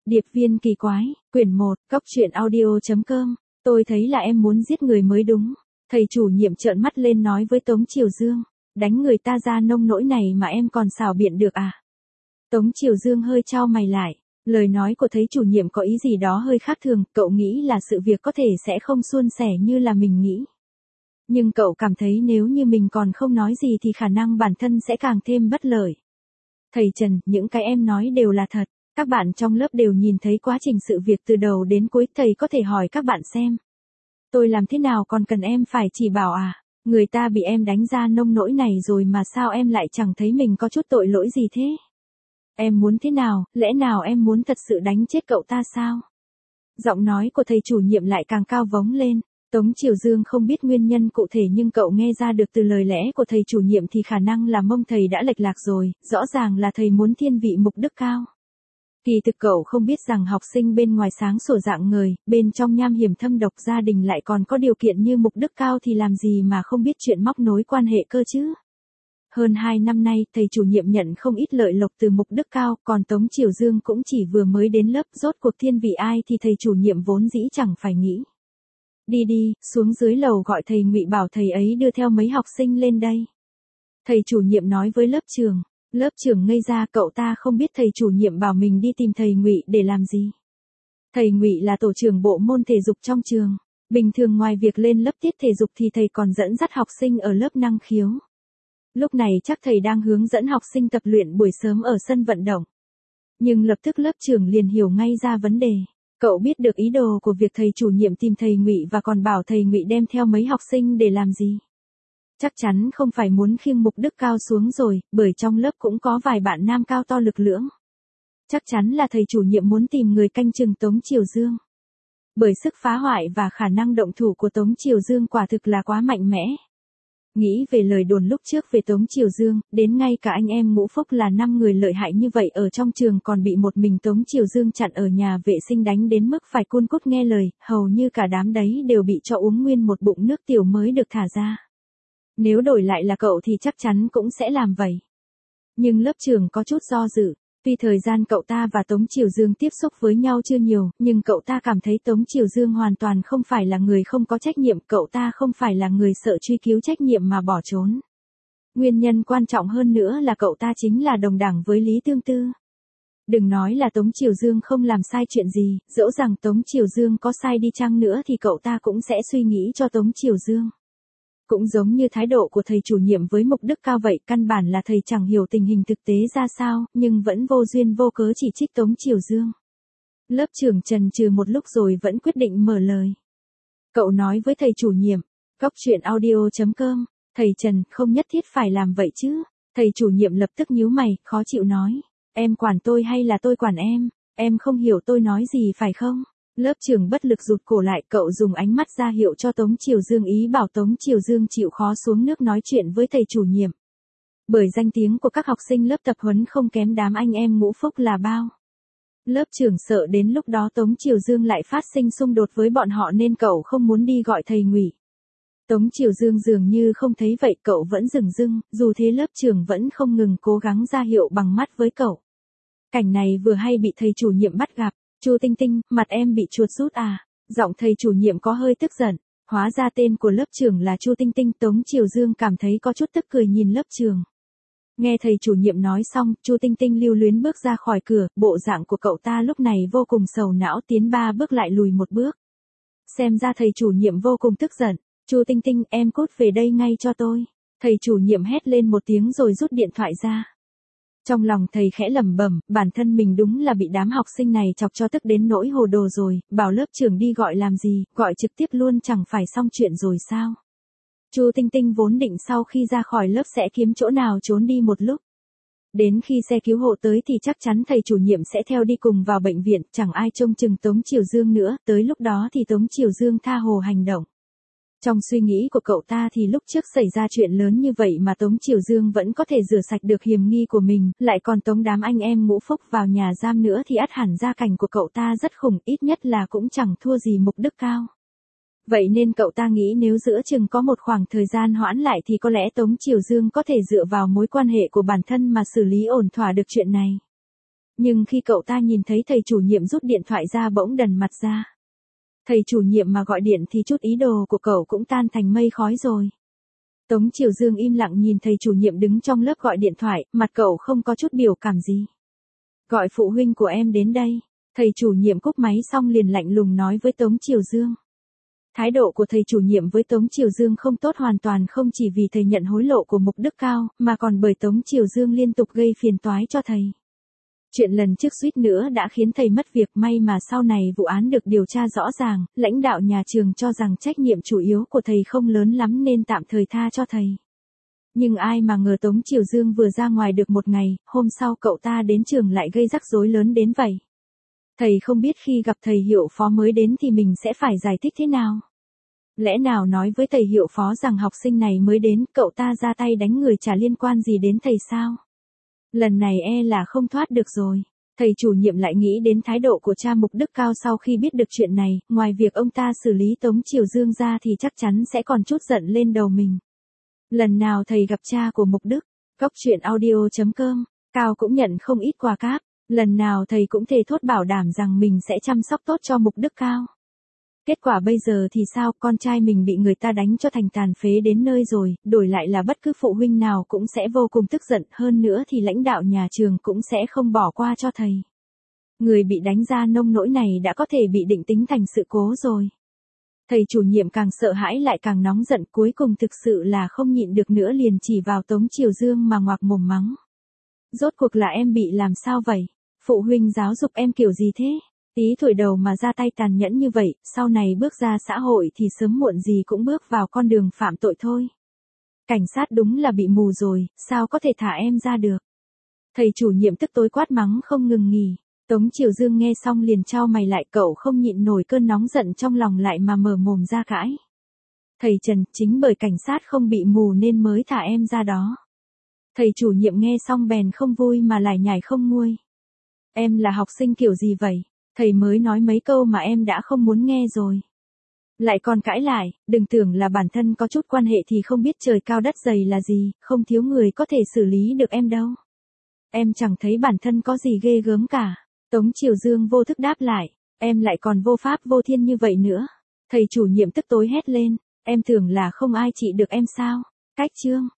Điệp viên kỳ quái, quyển 1, coctruyện.audio.com. Tôi thấy là em muốn giết người mới đúng. Thầy chủ nhiệm trợn mắt lên nói với Tống Triều Dương. Đánh người ta ra nông nỗi này mà em còn xảo biện được à? Tống Triều Dương hơi chau mày lại. Lời nói của thầy chủ nhiệm có ý gì đó hơi khác thường. Cậu nghĩ là sự việc có thể sẽ không suôn sẻ như là mình nghĩ. Nhưng cậu cảm thấy nếu như mình còn không nói gì thì khả năng bản thân sẽ càng thêm bất lợi. Thầy Trần, những cái em nói đều là thật. Các bạn trong lớp đều nhìn thấy quá trình sự việc từ đầu đến cuối, thầy có thể hỏi các bạn xem. Tôi làm thế nào còn cần em phải chỉ bảo à? Người ta bị em đánh ra nông nỗi này rồi mà sao em lại chẳng thấy mình có chút tội lỗi gì thế? Em muốn thế nào, lẽ nào em muốn thật sự đánh chết cậu ta sao? Giọng nói của thầy chủ nhiệm lại càng cao vống lên. Tống Triều Dương không biết nguyên nhân cụ thể nhưng cậu nghe ra được từ lời lẽ của thầy chủ nhiệm thì khả năng là mông thầy đã lệch lạc rồi, rõ ràng là thầy muốn thiên vị mục đức cao. Kỳ thực cậu không biết rằng học sinh bên ngoài sáng sủa rạng ngời, bên trong nham hiểm thâm độc, gia đình lại còn có điều kiện như mục đức cao thì làm gì mà không biết chuyện móc nối quan hệ cơ chứ. Hơn 2 năm nay, thầy chủ nhiệm nhận không ít lợi lộc từ mục đức cao, còn Tống Triều Dương cũng chỉ vừa mới đến lớp, rốt cuộc thiên vị ai thì thầy chủ nhiệm vốn dĩ chẳng phải nghĩ. Đi đi, xuống dưới lầu gọi thầy Ngụy bảo thầy ấy đưa theo mấy học sinh lên đây. Thầy chủ nhiệm nói với lớp trưởng. Lớp trưởng ngây ra, cậu ta không biết thầy chủ nhiệm bảo mình đi tìm thầy Ngụy để làm gì. Thầy Ngụy là tổ trưởng bộ môn thể dục trong trường. Bình thường ngoài việc lên lớp tiết thể dục thì thầy còn dẫn dắt học sinh ở lớp năng khiếu. Lúc này chắc thầy đang hướng dẫn học sinh tập luyện buổi sớm ở sân vận động. Nhưng lập tức lớp trưởng liền hiểu ngay ra vấn đề. Cậu biết được ý đồ của việc thầy chủ nhiệm tìm thầy Ngụy và còn bảo thầy Ngụy đem theo mấy học sinh để làm gì. Chắc chắn không phải muốn khiêng mục đức cao xuống rồi, bởi trong lớp cũng có vài bạn nam cao to lực lưỡng. Chắc chắn là thầy chủ nhiệm muốn tìm người canh chừng Tống Triều Dương. Bởi sức phá hoại và khả năng động thủ của Tống Triều Dương quả thực là quá mạnh mẽ. Nghĩ về lời đồn lúc trước về Tống Triều Dương, đến ngay cả anh em Ngũ Phúc là 5 người lợi hại như vậy ở trong trường còn bị một mình Tống Triều Dương chặn ở nhà vệ sinh đánh đến mức phải cun cút nghe lời, hầu như cả đám đấy đều bị cho uống nguyên một bụng nước tiểu mới được thả ra. Nếu đổi lại là cậu thì chắc chắn cũng sẽ làm vậy. Nhưng lớp trưởng có chút do dự. Tuy thời gian cậu ta và Tống Triều Dương tiếp xúc với nhau chưa nhiều, nhưng cậu ta cảm thấy Tống Triều Dương hoàn toàn không phải là người không có trách nhiệm, cậu ta không phải là người sợ truy cứu trách nhiệm mà bỏ trốn. Nguyên nhân quan trọng hơn nữa là cậu ta chính là đồng đẳng với Lý Tương Tư. Đừng nói là Tống Triều Dương không làm sai chuyện gì, dẫu rằng Tống Triều Dương có sai đi chăng nữa thì cậu ta cũng sẽ suy nghĩ cho Tống Triều Dương. Cũng giống như thái độ của thầy chủ nhiệm với mục đức cao vậy, căn bản là thầy chẳng hiểu tình hình thực tế ra sao, nhưng vẫn vô duyên vô cớ chỉ trích Tống Triều Dương. Lớp trưởng chần chừ một lúc rồi vẫn quyết định mở lời. Cậu nói với thầy chủ nhiệm, coctruyện.audio.com, thầy Trần, không nhất thiết phải làm vậy chứ. Thầy chủ nhiệm lập tức nhíu mày, khó chịu nói, em quản tôi hay là tôi quản em không hiểu tôi nói gì phải không? Lớp trưởng bất lực rụt cổ lại, cậu dùng ánh mắt ra hiệu cho Tống Triều Dương ý bảo Tống Triều Dương chịu khó xuống nước nói chuyện với thầy chủ nhiệm. Bởi danh tiếng của các học sinh lớp tập huấn không kém đám anh em Ngũ Phúc là bao. Lớp trưởng sợ đến lúc đó Tống Triều Dương lại phát sinh xung đột với bọn họ nên cậu không muốn đi gọi thầy Ngụy. Tống Triều Dương dường như không thấy vậy, cậu vẫn dửng dưng, dù thế lớp trưởng vẫn không ngừng cố gắng ra hiệu bằng mắt với cậu. Cảnh này vừa hay bị thầy chủ nhiệm bắt gặp. Chu Tinh Tinh, mặt em bị chuột rút à? Giọng thầy chủ nhiệm có hơi tức giận. Hóa ra tên của lớp trưởng là Chu Tinh Tinh. Tống Triều Dương cảm thấy có chút tức cười nhìn lớp trưởng. Nghe thầy chủ nhiệm nói xong, Chu Tinh Tinh lưu luyến bước ra khỏi cửa, bộ dạng của cậu ta lúc này vô cùng sầu não, tiến 3 bước lại lùi 1 bước. Xem ra thầy chủ nhiệm vô cùng tức giận. Chu Tinh Tinh, em cút về đây ngay cho tôi. Thầy chủ nhiệm hét lên một tiếng rồi rút điện thoại ra. Trong lòng thầy khẽ lẩm bẩm, bản thân mình đúng là bị đám học sinh này chọc cho tức đến nỗi hồ đồ rồi, bảo lớp trưởng đi gọi làm gì, gọi trực tiếp luôn chẳng phải xong chuyện rồi sao. Chu Tinh Tinh vốn định sau khi ra khỏi lớp sẽ kiếm chỗ nào trốn đi một lúc. Đến khi xe cứu hộ tới thì chắc chắn thầy chủ nhiệm sẽ theo đi cùng vào bệnh viện, chẳng ai trông chừng Tống Triều Dương nữa, tới lúc đó thì Tống Triều Dương tha hồ hành động. Trong suy nghĩ của cậu ta thì lúc trước xảy ra chuyện lớn như vậy mà Tống Triều Dương vẫn có thể rửa sạch được hiểm nghi của mình, lại còn tống đám anh em Ngũ Phúc vào nhà giam nữa thì ắt hẳn gia cảnh của cậu ta rất khủng, ít nhất là cũng chẳng thua gì mục đức cao. Vậy nên cậu ta nghĩ nếu giữa chừng có một khoảng thời gian hoãn lại thì có lẽ Tống Triều Dương có thể dựa vào mối quan hệ của bản thân mà xử lý ổn thỏa được chuyện này. Nhưng khi cậu ta nhìn thấy thầy chủ nhiệm rút điện thoại ra bỗng đần mặt ra. Thầy chủ nhiệm mà gọi điện thì chút ý đồ của cậu cũng tan thành mây khói rồi. Tống Triều Dương im lặng nhìn thầy chủ nhiệm đứng trong lớp gọi điện thoại, mặt cậu không có chút biểu cảm gì. Gọi phụ huynh của em đến đây. Thầy chủ nhiệm cúp máy xong liền lạnh lùng nói với Tống Triều Dương. Thái độ của thầy chủ nhiệm với Tống Triều Dương không tốt hoàn toàn không chỉ vì thầy nhận hối lộ của Mục Đức Cao, mà còn bởi Tống Triều Dương liên tục gây phiền toái cho thầy. Chuyện lần trước suýt nữa đã khiến thầy mất việc, may mà sau này vụ án được điều tra rõ ràng, lãnh đạo nhà trường cho rằng trách nhiệm chủ yếu của thầy không lớn lắm nên tạm thời tha cho thầy. Nhưng ai mà ngờ Tống Triều Dương vừa ra ngoài được một ngày, hôm sau cậu ta đến trường lại gây rắc rối lớn đến vậy. Thầy không biết khi gặp thầy hiệu phó mới đến thì mình sẽ phải giải thích thế nào. Lẽ nào nói với thầy hiệu phó rằng học sinh này mới đến, cậu ta ra tay đánh người chả liên quan gì đến thầy sao? Lần này e là không thoát được rồi. Thầy chủ nhiệm lại nghĩ đến thái độ của cha Mục Đức Cao sau khi biết được chuyện này, ngoài việc ông ta xử lý Tống Triều Dương ra thì chắc chắn sẽ còn chút giận lên đầu mình. Lần nào thầy gặp cha của Mục Đức, Cốc Truyện Audio.com, Cao cũng nhận không ít quà cáp. Lần nào thầy cũng thề thốt bảo đảm rằng mình sẽ chăm sóc tốt cho Mục Đức Cao. Kết quả bây giờ thì sao, con trai mình bị người ta đánh cho thành tàn phế đến nơi rồi, đổi lại là bất cứ phụ huynh nào cũng sẽ vô cùng tức giận, hơn nữa thì lãnh đạo nhà trường cũng sẽ không bỏ qua cho thầy. Người bị đánh ra nông nỗi này đã có thể bị định tính thành sự cố rồi. Thầy chủ nhiệm càng sợ hãi lại càng nóng giận, cuối cùng thực sự là không nhịn được nữa liền chỉ vào Tống Triều Dương mà ngoạc mồm mắng. Rốt cuộc là em bị làm sao vậy? Phụ huynh giáo dục em kiểu gì thế? Tí tuổi đầu mà ra tay tàn nhẫn như vậy, sau này bước ra xã hội thì sớm muộn gì cũng bước vào con đường phạm tội thôi. Cảnh sát đúng là bị mù rồi, sao có thể thả em ra được? Thầy chủ nhiệm tức tối quát mắng không ngừng nghỉ. Tống Triều Dương nghe xong liền chau mày lại, cậu không nhịn nổi cơn nóng giận trong lòng lại mà mở mồm ra cãi. Thầy Trần, chính bởi cảnh sát không bị mù nên mới thả em ra đó. Thầy chủ nhiệm nghe xong bèn không vui mà lải nhải không nguôi. Em là học sinh kiểu gì vậy? Thầy mới nói mấy câu mà em đã không muốn nghe rồi. Lại còn cãi lại, đừng tưởng là bản thân có chút quan hệ thì không biết trời cao đất dày là gì, không thiếu người có thể xử lý được em đâu. Em chẳng thấy bản thân có gì ghê gớm cả. Tống Triều Dương vô thức đáp lại, em lại còn vô pháp vô thiên như vậy nữa. Thầy chủ nhiệm tức tối hét lên, em tưởng là không ai trị được em sao? Cách chương.